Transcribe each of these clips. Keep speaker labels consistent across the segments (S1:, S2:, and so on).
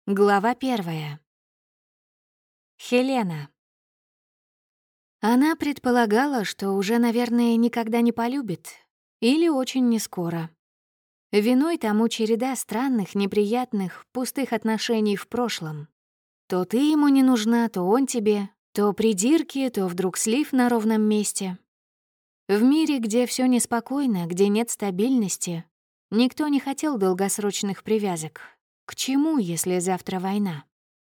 S1: Глава 1. Хелена. Она предполагала, что уже, наверное, никогда не полюбит. Или очень нескоро. Виной тому череда странных, неприятных, пустых отношений в прошлом. То ты ему не нужна, то он тебе, то придирки, то вдруг слив на ровном месте. В мире, где все неспокойно, где нет стабильности, никто не хотел долгосрочных привязок. К чему, если завтра война?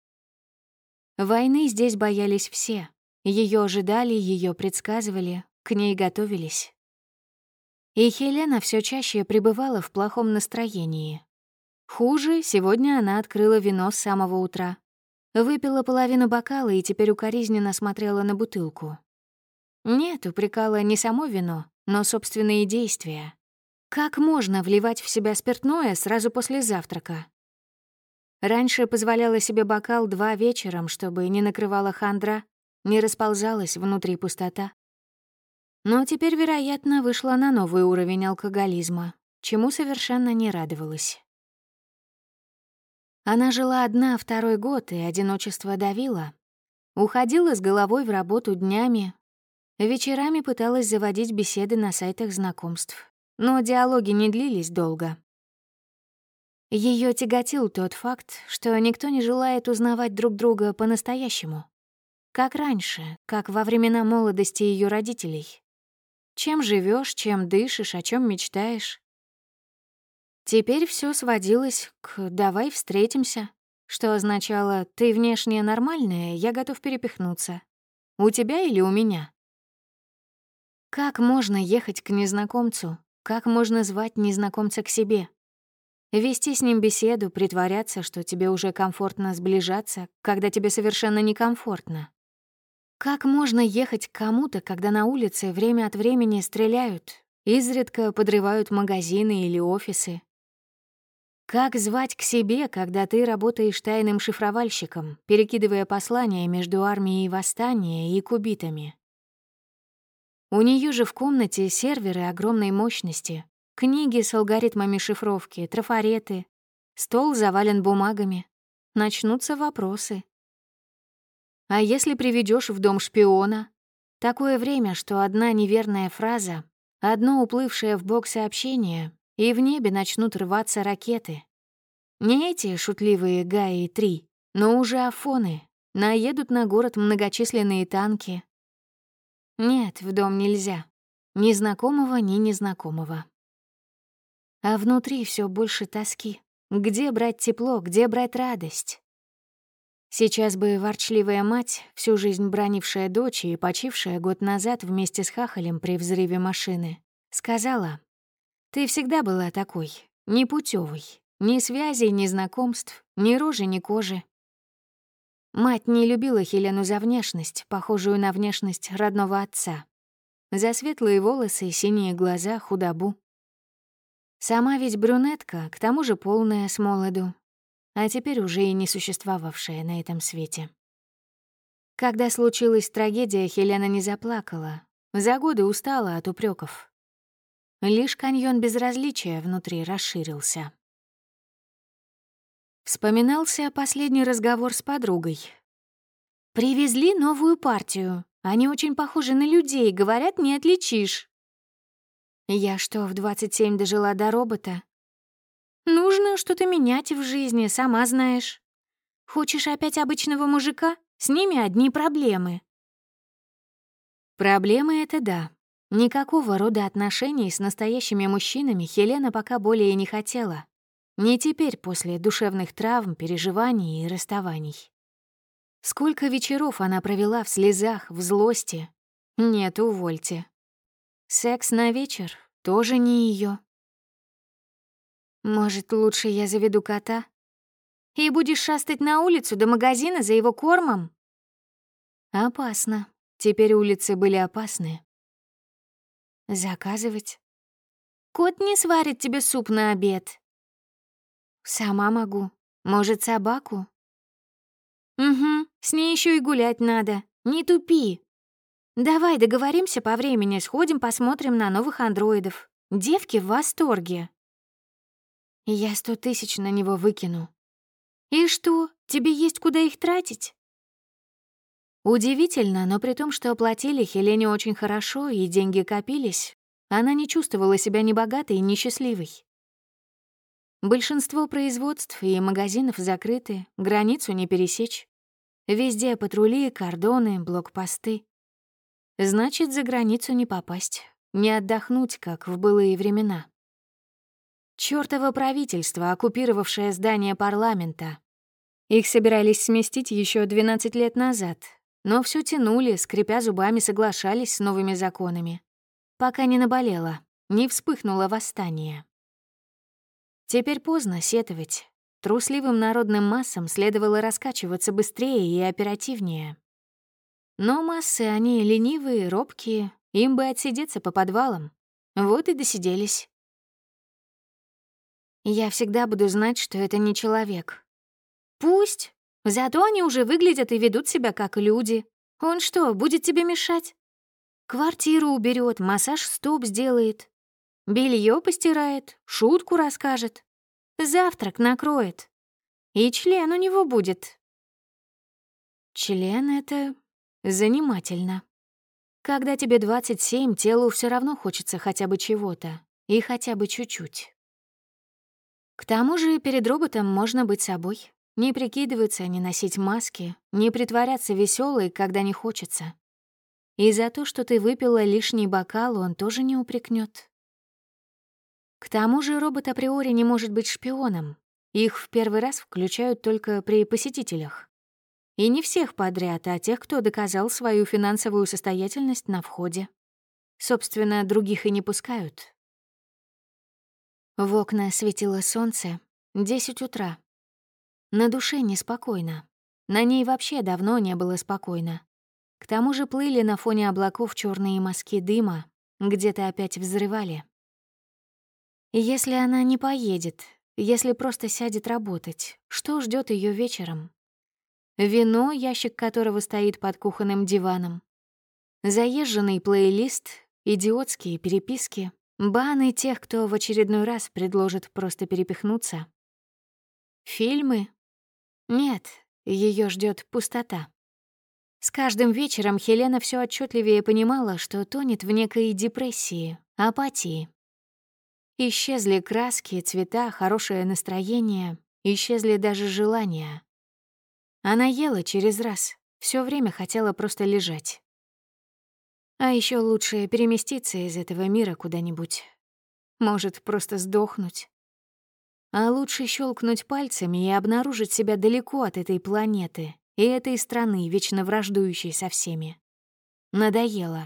S1: Войны здесь боялись все. Ее ожидали, ее предсказывали, к ней готовились. И Хелена все чаще пребывала в плохом настроении. Хуже, сегодня она открыла вино с самого утра. Выпила половину бокала и теперь укоризненно смотрела на бутылку. Нет, упрекала не само вино, но собственные действия. Как можно вливать в себя спиртное сразу после завтрака? Раньше позволяла себе бокал 2 вечером, чтобы не накрывала хандра, не расползалась внутри пустота. Но теперь, вероятно, вышла на новый уровень алкоголизма, чему совершенно не радовалась. Она жила одна 2-й год, и одиночество давило. Уходила с головой в работу днями. Вечерами пыталась заводить беседы на сайтах знакомств. Но диалоги не длились долго. Ее тяготил тот факт, что никто не желает узнавать друг друга по-настоящему. Как раньше, как во времена молодости ее родителей. Чем живешь, чем дышишь, о чем мечтаешь. Теперь все сводилось к «давай встретимся», что означало «ты внешне нормальная, я готов перепихнуться. У тебя или у меня?» Как можно ехать к незнакомцу? Как можно звать незнакомца к себе? Вести с ним беседу, притворяться, что тебе уже комфортно сближаться, когда тебе совершенно некомфортно. Как можно ехать к кому-то, когда на улице время от времени стреляют, изредка подрывают магазины или офисы? Как звать к себе, когда ты работаешь тайным шифровальщиком, перекидывая послания между армией восстания и кубитами? У нее же в комнате серверы огромной мощности, книги с алгоритмами шифровки, трафареты, стол завален бумагами. Начнутся вопросы. А если приведешь в дом шпиона? Такое время, что одна неверная фраза, одно уплывшее в бок сообщение, и в небе начнут рваться ракеты. Не эти шутливые Гаи-3, но уже Афоны. Наедут на город многочисленные танки. Нет, в дом нельзя. Ни знакомого, ни незнакомого. А внутри все больше тоски. Где брать тепло, где брать радость? Сейчас бы ворчливая мать, всю жизнь бранившая дочь и почившая год назад вместе с хахалем при взрыве машины, сказала: «Ты всегда была такой, непутёвой, ни связей, ни знакомств, ни рожи, ни кожи». Мать не любила Хелену за внешность, похожую на внешность родного отца. За светлые волосы, синие глаза, худобу. Сама ведь брюнетка, к тому же полная с молоду, а теперь уже и не существовавшая на этом свете. Когда случилась трагедия, Хелена не заплакала. За годы устала от упреков. Лишь каньон безразличия внутри расширился. Вспоминался последний разговор с подругой. «Привезли новую партию. Они очень похожи на людей, говорят, не отличишь». «Я что, в 27 дожила до робота?» «Нужно что-то менять в жизни, сама знаешь. Хочешь опять обычного мужика? С ними одни проблемы». Проблемы — это да. Никакого рода отношений с настоящими мужчинами Хелена пока более не хотела. Не теперь, после душевных травм, переживаний и расставаний. Сколько вечеров она провела в слезах, в злости. Нет, увольте. Секс на вечер тоже не ее. Может, лучше я заведу кота? И будешь шастать на улицу до магазина за его кормом? Опасно. Теперь улицы были опасны. Заказывать? Кот не сварит тебе суп на обед. Сама могу. Может, собаку? Угу, с ней еще и гулять надо. Не тупи. Давай договоримся по времени, сходим посмотрим на новых андроидов. Девки в восторге. Я 100 000 на него выкину. И что, тебе есть куда их тратить? Удивительно, но при том, что платили Хелене очень хорошо и деньги копились, она не чувствовала себя ни богатой, ни счастливой. Большинство производств и магазинов закрыты, границу не пересечь. Везде патрули, кордоны, блокпосты. Значит, за границу не попасть, не отдохнуть, как в былые времена. Чёртово правительство, оккупировавшее здание парламента. Их собирались сместить еще 12 лет назад, но все тянули, скрипя зубами, соглашались с новыми законами. Пока не наболело, не вспыхнуло восстание. Теперь поздно сетовать. Трусливым народным массам следовало раскачиваться быстрее и оперативнее. Но массы, они ленивые, робкие, им бы отсидеться по подвалам. Вот и досиделись. Я всегда буду знать, что это не человек. Пусть. Зато они уже выглядят и ведут себя как люди. Он что, будет тебе мешать? Квартиру уберет, массаж стоп сделает. Белье постирает, шутку расскажет. Завтрак накроет. И член у него будет. Член — это занимательно. Когда тебе 27, телу все равно хочется хотя бы чего-то. И хотя бы чуть-чуть. К тому же перед роботом можно быть собой. Не прикидываться, не носить маски, не притворяться веселой, когда не хочется. И за то, что ты выпила лишний бокал, он тоже не упрекнет. К тому же робот априори не может быть шпионом. Их в первый раз включают только при посетителях. И не всех подряд, а тех, кто доказал свою финансовую состоятельность на входе. Собственно, других и не пускают. В окна светило солнце. 10 утра. На душе неспокойно. На ней вообще давно не было спокойно. К тому же плыли на фоне облаков черные мазки дыма, где-то опять взрывали. Если она не поедет, если просто сядет работать, что ждет ее вечером? Вино, ящик которого стоит под кухонным диваном. Заезженный плейлист, идиотские переписки, баны тех, кто в очередной раз предложит просто перепихнуться. Фильмы? Нет, ее ждет пустота. С каждым вечером Хелена все отчетливее понимала, что тонет в некой депрессии, апатии. Исчезли краски, цвета, хорошее настроение, исчезли даже желания. Она ела через раз, все время хотела просто лежать. А еще лучше переместиться из этого мира куда-нибудь. Может, просто сдохнуть. А лучше щелкнуть пальцами и обнаружить себя далеко от этой планеты и этой страны, вечно враждующей со всеми. Надоело.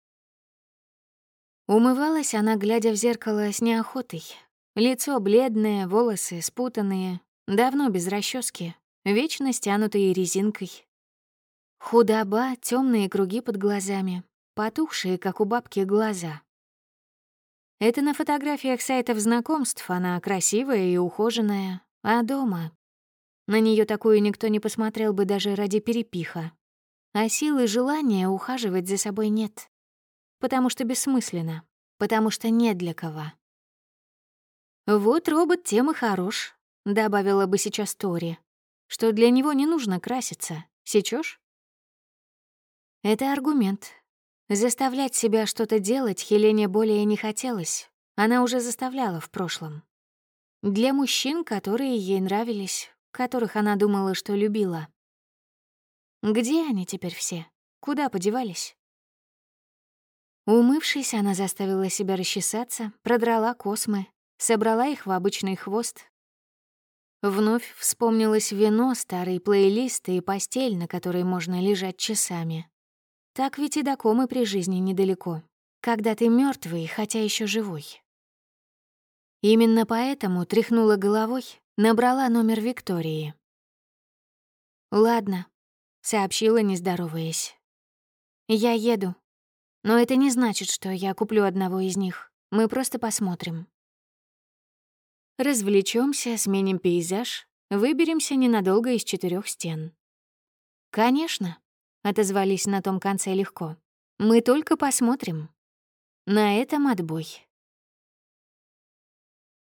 S1: Умывалась она, глядя в зеркало, с неохотой. Лицо бледное, волосы спутанные, давно без расчески, вечно стянутые резинкой. Худоба, темные круги под глазами, потухшие, как у бабки, глаза. Это на фотографиях сайтов знакомств она красивая и ухоженная, а дома... На нее такую никто не посмотрел бы даже ради перепиха. А силы и желания ухаживать за собой нет. Потому что бессмысленно, потому что не для кого. «Вот робот тем и хорош», — добавила бы сейчас Тори, «что для него не нужно краситься. Сечёшь?» Это аргумент. Заставлять себя что-то делать Хелене более не хотелось. Она уже заставляла в прошлом. Для мужчин, которые ей нравились, которых она думала, что любила. Где они теперь все? Куда подевались? Умывшись, она заставила себя расчесаться, продрала космы, собрала их в обычный хвост. Вновь вспомнилось вино, старый плейлист и постель, на которой можно лежать часами. Так ведь и до комы при жизни недалеко, когда ты мертвый, хотя еще живой. Именно поэтому тряхнула головой, набрала номер Виктории. «Ладно», — сообщила, не здороваясь. «Я еду. Но это не значит, что я куплю одного из них. Мы просто посмотрим. Развлечёмся, сменим пейзаж, выберемся ненадолго из 4 стен». «Конечно», — отозвались на том конце легко. «Мы только посмотрим. На этом отбой».